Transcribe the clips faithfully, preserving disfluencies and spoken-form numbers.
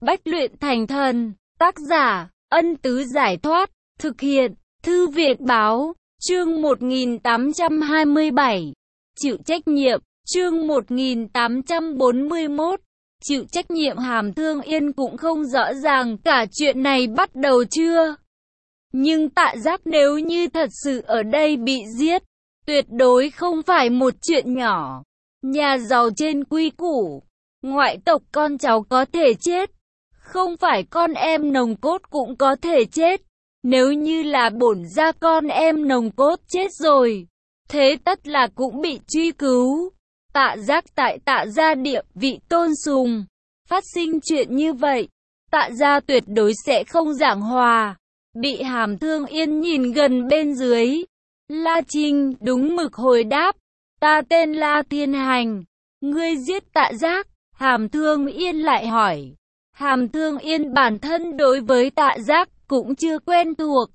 Bách luyện thành thần. Tác giả, Ân Tứ Giải Thoát. Thực hiện, Thư viện Báo. Chương một nghìn tám trăm hai mươi bảy. Chịu trách nhiệm. Chương một nghìn tám trăm bốn mươi mốt. Chịu trách nhiệm. Hàm Thương Yên cũng không rõ ràng cả chuyện này bắt đầu chưa. Nhưng Tạ Giác nếu như thật sự ở đây bị giết, tuyệt đối không phải một chuyện nhỏ. Nhà giàu trên quy củ, ngoại tộc con cháu có thể chết, không phải con em nòng cốt cũng có thể chết. Nếu như là bổn gia con em nòng cốt chết rồi, thế tất là cũng bị truy cứu. Tạ Giác tại Tạ gia địa vị tôn sùng, phát sinh chuyện như vậy, Tạ gia tuyệt đối sẽ không giảng hòa. Bị Hàm Thương Yên nhìn gần bên dưới, La Trinh đúng mực hồi đáp, ta tên La Thiên Hành, ngươi giết Tạ Giác. Hàm Thương Yên lại hỏi, Hàm Thương Yên bản thân đối với Tạ Giác cũng chưa quen thuộc.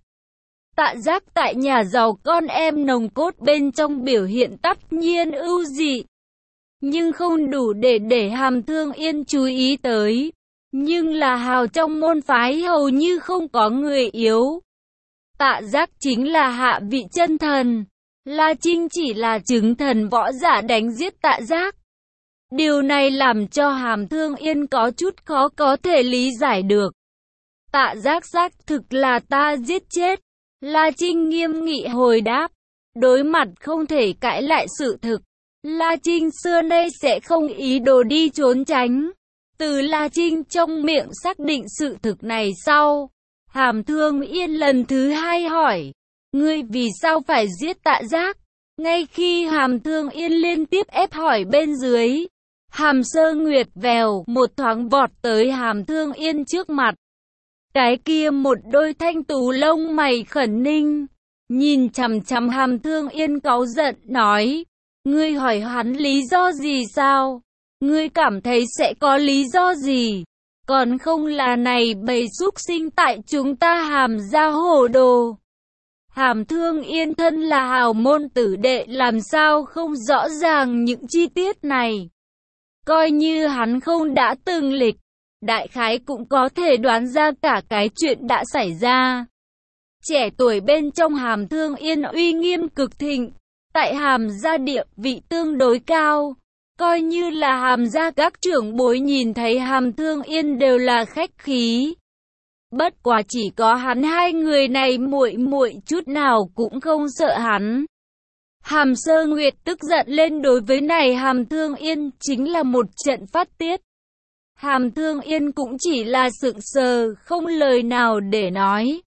Tạ Giác tại nhà giàu con em nòng cốt bên trong biểu hiện tất nhiên ưu dị, nhưng không đủ để để Hàm Thương Yên chú ý tới. Nhưng là hào trong môn phái hầu như không có người yếu. Tạ Giác chính là hạ vị chân thần, La Trinh chỉ là chứng thần võ giả đánh giết Tạ Giác. Điều này làm cho Hàm Thương Yên có chút khó có thể lý giải được. Tạ Giác xác thực là ta giết chết. La Trinh nghiêm nghị hồi đáp. Đối mặt không thể cãi lại sự thực, La Trinh xưa nay sẽ không ý đồ đi trốn tránh. Từ La Trinh trong miệng xác định sự thực này sau, Hàm Thương Yên lần thứ hai hỏi, ngươi vì sao phải giết Tạ Giác? Ngay khi Hàm Thương Yên liên tiếp ép hỏi bên dưới, Hàm Sơ Nguyệt vèo một thoáng vọt tới Hàm Thương Yên trước mặt. Cái kia một đôi thanh tú lông mày khẩn ninh, nhìn chằm chằm Hàm Thương Yên cáu giận nói, ngươi hỏi hắn lý do gì sao? Ngươi cảm thấy sẽ có lý do gì? Còn không là này bầy súc sinh tại chúng ta Hàm gia hồ đồ. Hàm Thương Yên thân là hào môn tử đệ làm sao không rõ ràng những chi tiết này. Coi như hắn không đã từng lịch, đại khái cũng có thể đoán ra cả cái chuyện đã xảy ra. Trẻ tuổi bên trong Hàm Thương Yên uy nghiêm cực thịnh, tại Hàm gia địa vị tương đối cao. Coi như là Hàm gia các trưởng bối nhìn thấy Hàm Thương Yên đều là khách khí. Bất quá chỉ có hắn hai người này muội muội chút nào cũng không sợ hắn. Hàm Sơ Nguyệt tức giận lên đối với này Hàm Thương Yên chính là một trận phát tiết. Hàm Thương Yên cũng chỉ là sững sờ không lời nào để nói.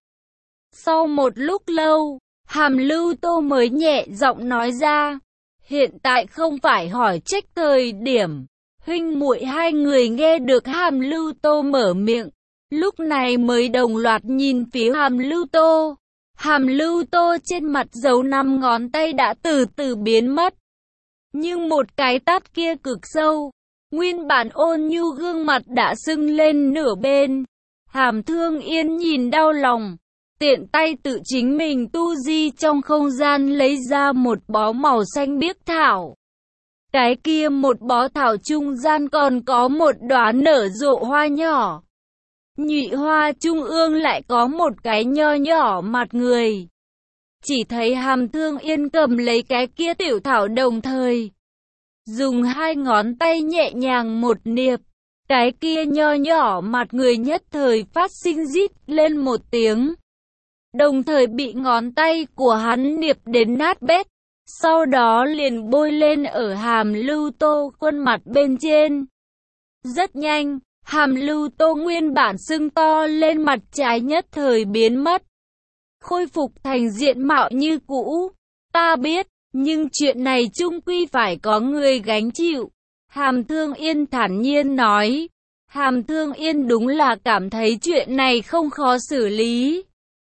Sau một lúc lâu, Hàm Lưu Tô mới nhẹ giọng nói ra. Hiện tại không phải hỏi trách thời điểm. Huynh muội hai người nghe được Hàm Lưu Tô mở miệng, lúc này mới đồng loạt nhìn phía Hàm Lưu Tô. Hàm Lưu Tô trên mặt dấu năm ngón tay đã từ từ biến mất. Nhưng một cái tát kia cực sâu, nguyên bản ôn nhu gương mặt đã sưng lên nửa bên. Hàm Thương Yên nhìn đau lòng, tiện tay tự chính mình tu di trong không gian lấy ra một bó màu xanh biếc thảo. Cái kia một bó thảo trung gian còn có một đóa nở rộ hoa nhỏ. Nhụy hoa trung ương lại có một cái nho nhỏ mặt người. Chỉ thấy Hàm Thương Yên cầm lấy cái kia tiểu thảo đồng thời dùng hai ngón tay nhẹ nhàng một niệp. Cái kia nho nhỏ mặt người nhất thời phát sinh rít lên một tiếng. Đồng thời bị ngón tay của hắn niệp đến nát bét. Sau đó liền bôi lên ở Hàm Lưu Tô khuôn mặt bên trên. Rất nhanh, Hàm Lưu Tô nguyên bản sưng to lên mặt trái nhất thời biến mất, khôi phục thành diện mạo như cũ. Ta biết, nhưng chuyện này chung quy phải có người gánh chịu. Hàm Thương Yên thản nhiên nói. Hàm Thương Yên đúng là cảm thấy chuyện này không khó xử lý.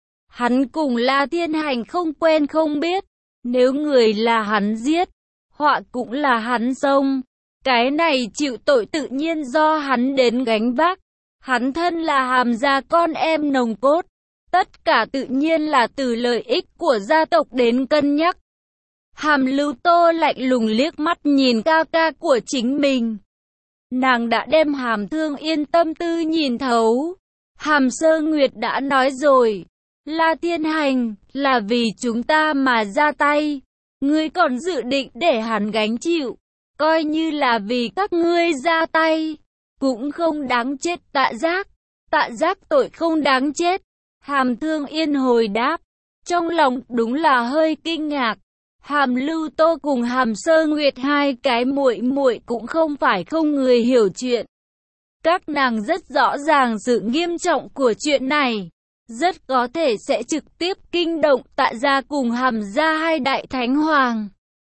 Hắn cùng La Thiên Hành không quen không biết, nếu người là hắn giết, họa cũng là hắn xông. Cái này chịu tội tự nhiên do hắn đến gánh vác. Hắn thân là Hàm gia con em nòng cốt, tất cả tự nhiên là từ lợi ích của gia tộc đến cân nhắc. Hàm Lưu Tô lạnh lùng liếc mắt nhìn ca ca của chính mình. Nàng đã đem Hàm Thương Yên tâm tư nhìn thấu. Hàm Sơ Nguyệt đã nói rồi, La Thiên Hành là vì chúng ta mà ra tay, ngươi còn dự định để hắn gánh chịu, coi như là vì các ngươi ra tay, cũng không đáng chết. Tạ Giác, Tạ Giác tội không đáng chết. Hàm Thương Yên hồi đáp, trong lòng đúng là hơi kinh ngạc. Hàm Lưu Tô cùng Hàm Sơ Nguyệt hai cái muội muội cũng không phải không người hiểu chuyện. Các nàng rất rõ ràng sự nghiêm trọng của chuyện này, rất có thể sẽ trực tiếp kinh động Tạ gia cùng Hàm gia hai đại thánh hoàng.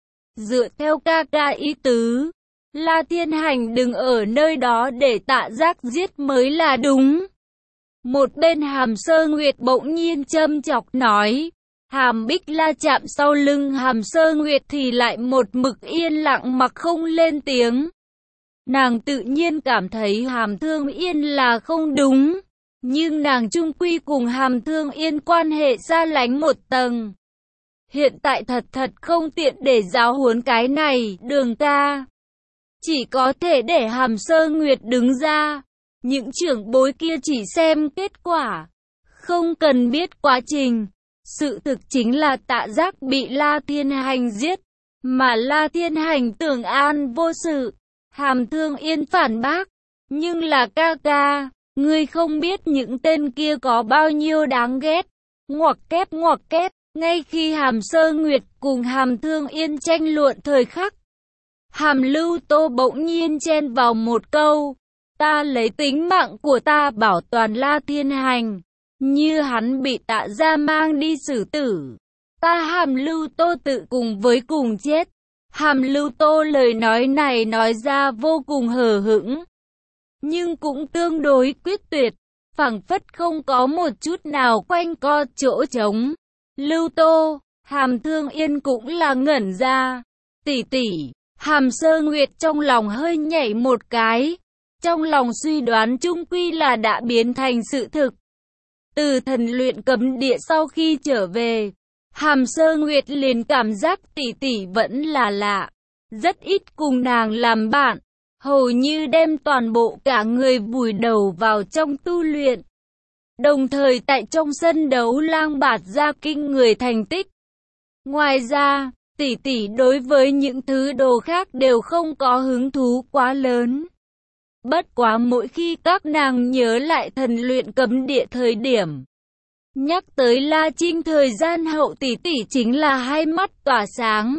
Dựa theo ca ca ý tứ, La Thiên Hành đừng ở nơi đó để Tạ Giác giết mới là đúng. Một bên Hàm Sơ Nguyệt bỗng nhiên châm chọc nói. Hàm Bích La chạm sau lưng Hàm Sơ Nguyệt thì lại một mực yên lặng mặc không lên tiếng. Nàng tự nhiên cảm thấy Hàm Thương Yên là không đúng, nhưng nàng chung quy cùng Hàm Thương Yên quan hệ xa lánh một tầng. Hiện tại thật thật không tiện để giáo huấn cái này, Đường ca. Chỉ có thể để Hàm Sơ Nguyệt đứng ra, những trưởng bối kia chỉ xem kết quả, không cần biết quá trình. Sự thực chính là Tạ Giác bị La Thiên Hành giết, mà La Thiên Hành tưởng an vô sự. Hàm Thương Yên phản bác, nhưng là ca ca, ngươi không biết những tên kia có bao nhiêu đáng ghét. Ngoặc kép ngoặc kép, ngay khi Hàm Sơ Nguyệt cùng Hàm Thương Yên tranh luận thời khắc, Hàm Lưu Tô bỗng nhiên chen vào một câu, ta lấy tính mạng của ta bảo toàn La Thiên Hành. Như hắn bị Tạ gia mang đi xử tử, ta Hàm Lưu Tô tự cùng với cùng chết. Hàm Lưu Tô lời nói này nói ra vô cùng hờ hững, nhưng cũng tương đối quyết tuyệt, phảng phất không có một chút nào quanh co chỗ trống. Lưu Tô, Hàm Thương Yên cũng là ngẩn ra. Tỷ tỷ, Hàm Sơ Nguyệt trong lòng hơi nhảy một cái, trong lòng suy đoán chung quy là đã biến thành sự thực. Từ thần luyện cấm địa sau khi trở về, Hàm Sơ Nguyệt liền cảm giác tỷ tỷ vẫn là lạ, rất ít cùng nàng làm bạn, hầu như đem toàn bộ cả người vùi đầu vào trong tu luyện. Đồng thời tại trong sân đấu lang bạt ra kinh người thành tích. Ngoài ra, tỷ tỷ đối với những thứ đồ khác đều không có hứng thú quá lớn. Bất quá mỗi khi các nàng nhớ lại thần luyện cấm địa thời điểm, nhắc tới La Trinh thời gian hậu, tỷ tỷ chính là hai mắt tỏa sáng,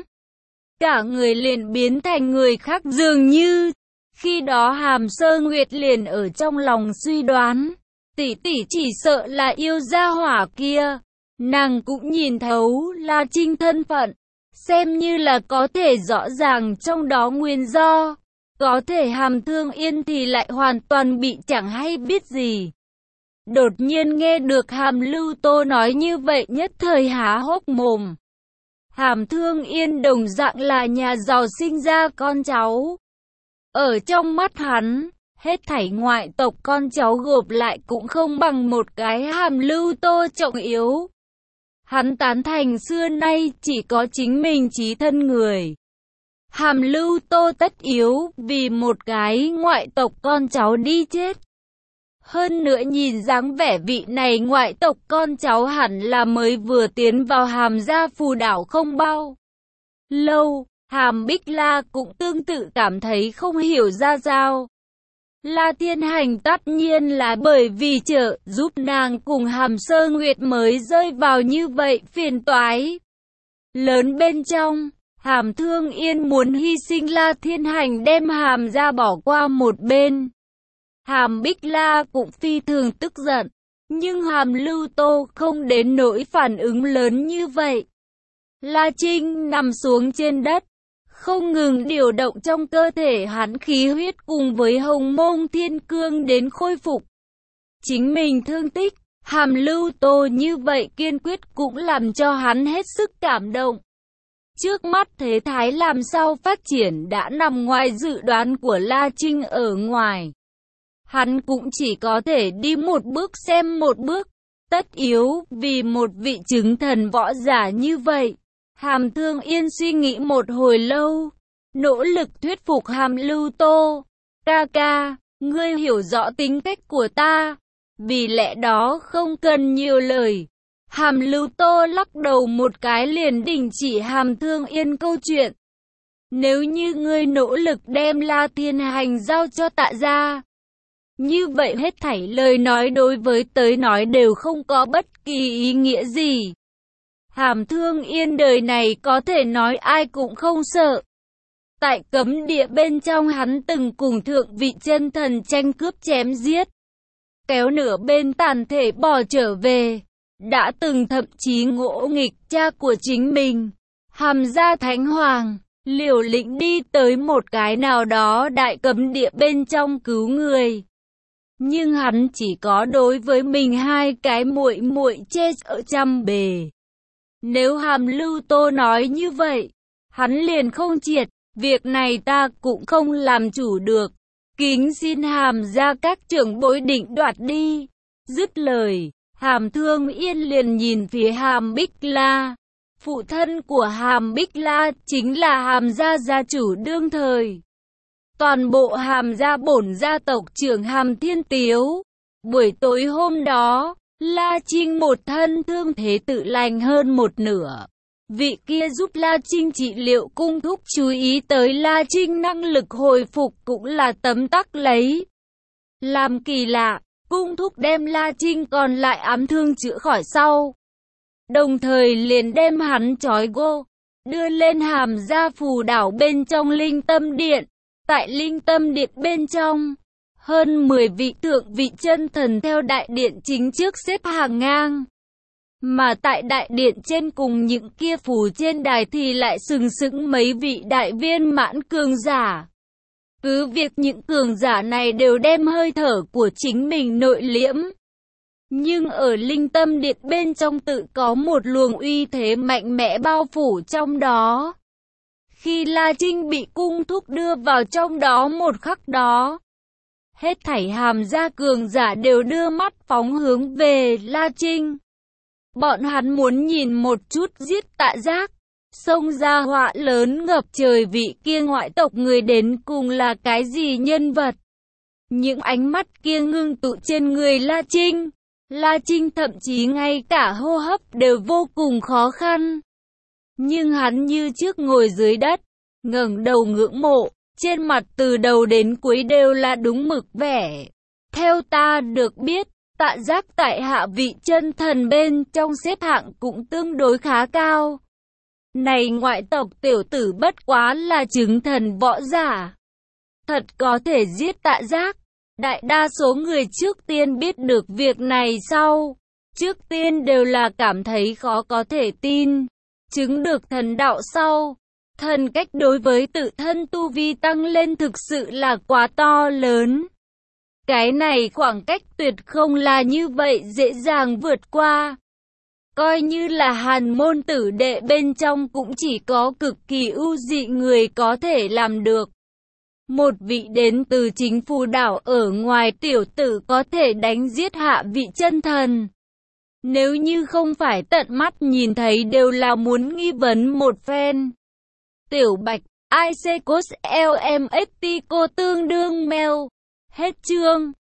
cả người liền biến thành người khác dường như. Khi đó Hàm Sơ Nguyệt liền ở trong lòng suy đoán, tỷ tỷ chỉ sợ là yêu gia hỏa kia. Nàng cũng nhìn thấu La Trinh thân phận, xem như là có thể rõ ràng trong đó nguyên do. Có thể Hàm Thương Yên thì lại hoàn toàn bị chẳng hay biết gì. Đột nhiên nghe được Hàm Lưu Tô nói như vậy, nhất thời há hốc mồm. Hàm Thương Yên đồng dạng là nhà giàu sinh ra con cháu. Ở trong mắt hắn, hết thảy ngoại tộc con cháu gộp lại cũng không bằng một cái Hàm Lưu Tô trọng yếu. Hắn tán thành xưa nay chỉ có chính mình chí thân người. Hàm Lưu Tô tất yếu vì một cái ngoại tộc con cháu đi chết. Hơn nữa nhìn dáng vẻ vị này ngoại tộc con cháu hẳn là mới vừa tiến vào Hàm gia phù đảo không bao lâu. Hàm Bích La cũng tương tự cảm thấy không hiểu ra sao. La Thiên Hành tất nhiên là bởi vì trợ giúp nàng cùng Hàm Sơ Nguyệt mới rơi vào như vậy phiền toái lớn bên trong. Hàm Thương Yên muốn hy sinh La Thiên Hành đem Hàm gia bỏ qua một bên. Hàm Bích La cũng phi thường tức giận, nhưng Hàm Lưu Tô không đến nỗi phản ứng lớn như vậy. La Trinh nằm xuống trên đất, không ngừng điều động trong cơ thể hắn khí huyết cùng với Hồng Mông Thiên Cương đến khôi phục chính mình thương tích. Hàm Lưu Tô như vậy kiên quyết cũng làm cho hắn hết sức cảm động. Trước mắt thế thái làm sao phát triển đã nằm ngoài dự đoán của La Trinh ở ngoài. Hắn cũng chỉ có thể đi một bước xem một bước. Tất yếu vì một vị chứng thần võ giả như vậy. Hàm Thương Yên suy nghĩ một hồi lâu, nỗ lực thuyết phục Hàm Lưu Tô. Ca ca, ngươi hiểu rõ tính cách của ta, vì lẽ đó không cần nhiều lời. Hàm Lưu Tô lắc đầu một cái liền đình chỉ Hàm Thương Yên câu chuyện. Nếu như ngươi nỗ lực đem La Thiên Hành giao cho Tạ gia, như vậy hết thảy lời nói đối với tới nói đều không có bất kỳ ý nghĩa gì. Hàm Thương Yên đời này có thể nói ai cũng không sợ. Tại cấm địa bên trong hắn từng cùng thượng vị chân thần tranh cướp chém giết, kéo nửa bên tàn thể bỏ trở về. Đã từng thậm chí ngỗ nghịch cha của chính mình, Hàm gia Thánh Hoàng, liều lĩnh đi tới một cái nào đó đại cấm địa bên trong cứu người. Nhưng hắn chỉ có đối với mình hai cái muội muội che ở trăm bề. Nếu Hàm Lưu Tô nói như vậy, hắn liền không triệt, việc này ta cũng không làm chủ được. Kính xin Hàm gia các trưởng bối định đoạt đi. Dứt lời, Hàm Thương Yên liền nhìn phía Hàm Bích La. Phụ thân của Hàm Bích La chính là Hàm gia gia chủ đương thời. Toàn bộ Hàm gia bổn gia tộc trưởng Hàm Thiên Tiếu. Buổi tối hôm đó, La Trinh một thân thương thế tự lành hơn một nửa. Vị kia giúp La Trinh trị liệu cung thúc chú ý tới La Trinh năng lực hồi phục cũng là tấm tắc lấy làm kỳ lạ. Cung thúc đem La Trinh còn lại ám thương chữa khỏi sau, đồng thời liền đem hắn trói gô, đưa lên Hàm gia phù đảo bên trong Linh Tâm Điện. Tại Linh Tâm Điện bên trong, hơn mười vị thượng vị chân thần theo đại điện chính trước xếp hàng ngang. Mà tại đại điện trên cùng những kia phù trên đài thì lại sừng sững mấy vị đại viên mãn cường giả. Cứ việc những cường giả này đều đem hơi thở của chính mình nội liễm, nhưng ở Linh Tâm Điện bên trong tự có một luồng uy thế mạnh mẽ bao phủ trong đó. Khi La Trinh bị cung thúc đưa vào trong đó một khắc đó, hết thảy Hàm gia cường giả đều đưa mắt phóng hướng về La Trinh. Bọn hắn muốn nhìn một chút giết Tạ Giác, xông ra họa lớn ngập trời vị kia ngoại tộc người đến cùng là cái gì nhân vật. Những ánh mắt kia ngưng tụ trên người La Trinh. La Trinh thậm chí ngay cả hô hấp đều vô cùng khó khăn. Nhưng hắn như trước ngồi dưới đất, ngẩng đầu ngưỡng mộ, trên mặt từ đầu đến cuối đều là đúng mực vẻ. Theo ta được biết, Tạ Giác tại hạ vị chân thần bên trong xếp hạng cũng tương đối khá cao. Này ngoại tộc tiểu tử bất quá là chứng thần võ giả, thật có thể giết Tạ Giác. Đại đa số người trước tiên biết được việc này sau, trước tiên đều là cảm thấy khó có thể tin. Chứng được thần đạo sau, thần cách đối với tự thân tu vi tăng lên thực sự là quá to lớn. Cái này khoảng cách tuyệt không là như vậy dễ dàng vượt qua. Coi như là Hàn môn tử đệ bên trong cũng chỉ có cực kỳ ưu dị người có thể làm được. Một vị đến từ chính phù đảo ở ngoài tiểu tử có thể đánh giết hạ vị chân thần. Nếu như không phải tận mắt nhìn thấy đều là muốn nghi vấn một phen. Tiểu Bạch, i xê cos lmxt cô tương đương mail. Hết chương.